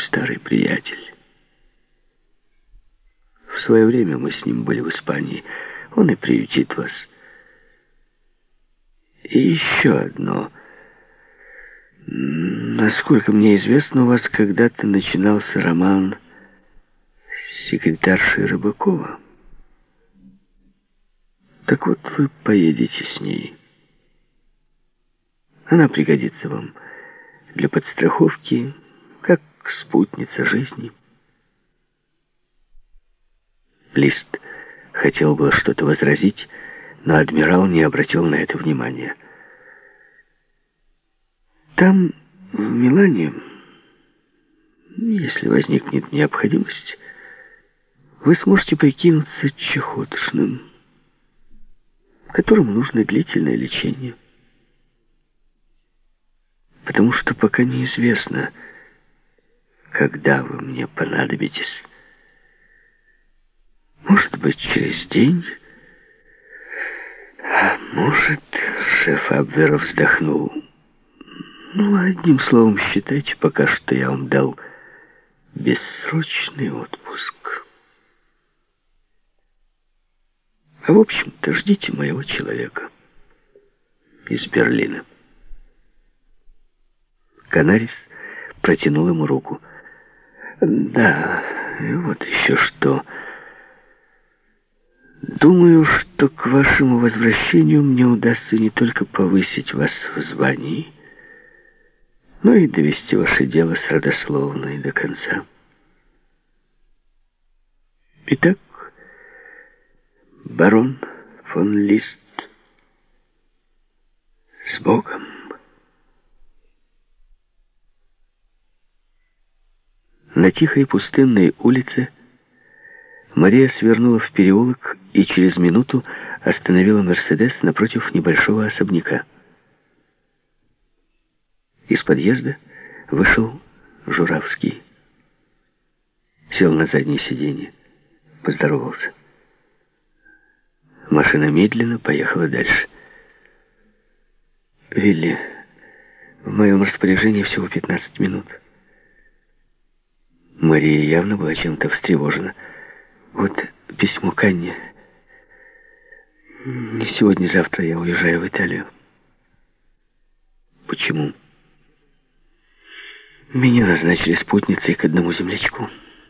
старый приятель. В свое время мы с ним были в Испании. Он и приютит вас. И еще одно. Насколько мне известно, у вас когда-то начинался роман с секретаршей Рыбакова. Так вот, вы поедете с ней. Она пригодится вам для подстраховки, как спутница жизни. Лист хотел было что-то возразить, но адмирал не обратил на это внимания. Там, в Милане, если возникнет необходимость, вы сможете прикинуться чахоточным, которому нужно длительное лечение. Потому что пока неизвестно, когда вы мне понадобитесь. Может быть, через день, а может, шеф Абвера вздохнул. Ну, одним словом, считайте пока, что я вам дал бессрочный отпуск. А в общем-то, ждите моего человека из Берлина. Канарис протянул ему руку. Да, и вот еще что. Думаю, что к вашему возвращению мне удастся не только повысить вас в звании, но и довести ваше дело с родословной до конца. Итак, барон фон Лист, с Богом. На тихой пустынной улице Мария свернула в переулок и через минуту остановила «Мерседес» напротив небольшого особняка. Из подъезда вышел Журавский. Сел на заднее сиденье, поздоровался. Машина медленно поехала дальше. «Вилли, в моем распоряжении всего 15 минут». Мария явно была чем-то встревожена. «Вот письмо к Анне. Не сегодня-завтра я уезжаю в Италию». «Почему?» «Меня назначили спутницей к одному землячку».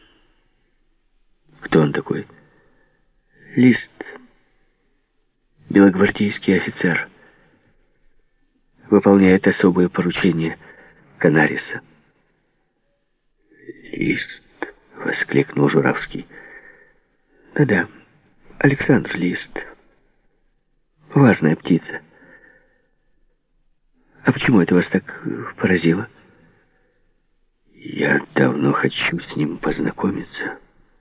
«Кто он такой?» «Лист. Белогвардейский офицер. Выполняет особые поручения Канариса». «Лист», — воскликнул Журавский. «Да-да, Александр Лист. Важная птица. А почему это вас так поразило?» «Я давно хочу с ним познакомиться».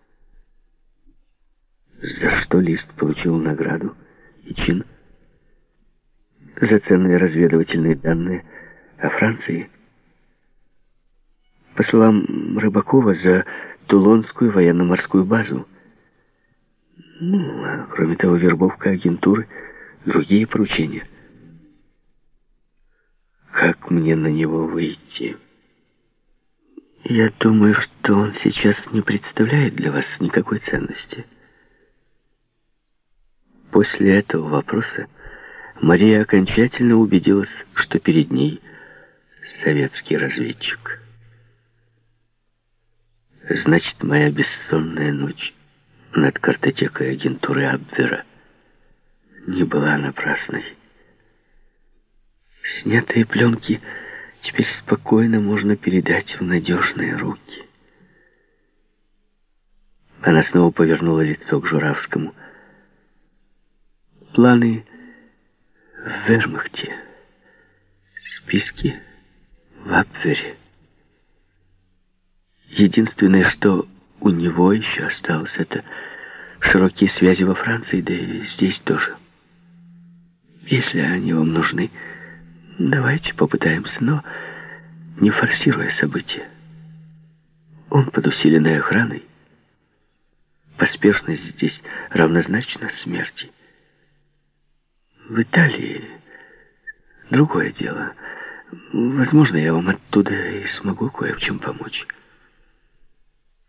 «За что Лист получил награду и чин?» «За ценные разведывательные данные о Франции». По словам Рыбакова, за Тулонскую военно-морскую базу. Ну, а кроме того, вербовка агентуры, другие поручения. Как мне на него выйти? Я думаю, что он сейчас не представляет для вас никакой ценности. После этого вопроса Мария окончательно убедилась, что перед ней советский разведчик. Значит, моя бессонная ночь над картотекой агентуры Абвера не была напрасной. Снятые пленки теперь спокойно можно передать в надежные руки. Она снова повернула лицо к Журавскому. Планы в вермахте, списки в Абвере. Единственное, что у него еще осталось, это широкие связи во Франции, да и здесь тоже. Если они вам нужны, давайте попытаемся, но не форсируя события. Он под усиленной охраной. Поспешность здесь равнозначна смерти. В Италии другое дело. Возможно, я вам оттуда и смогу кое в чем помочь.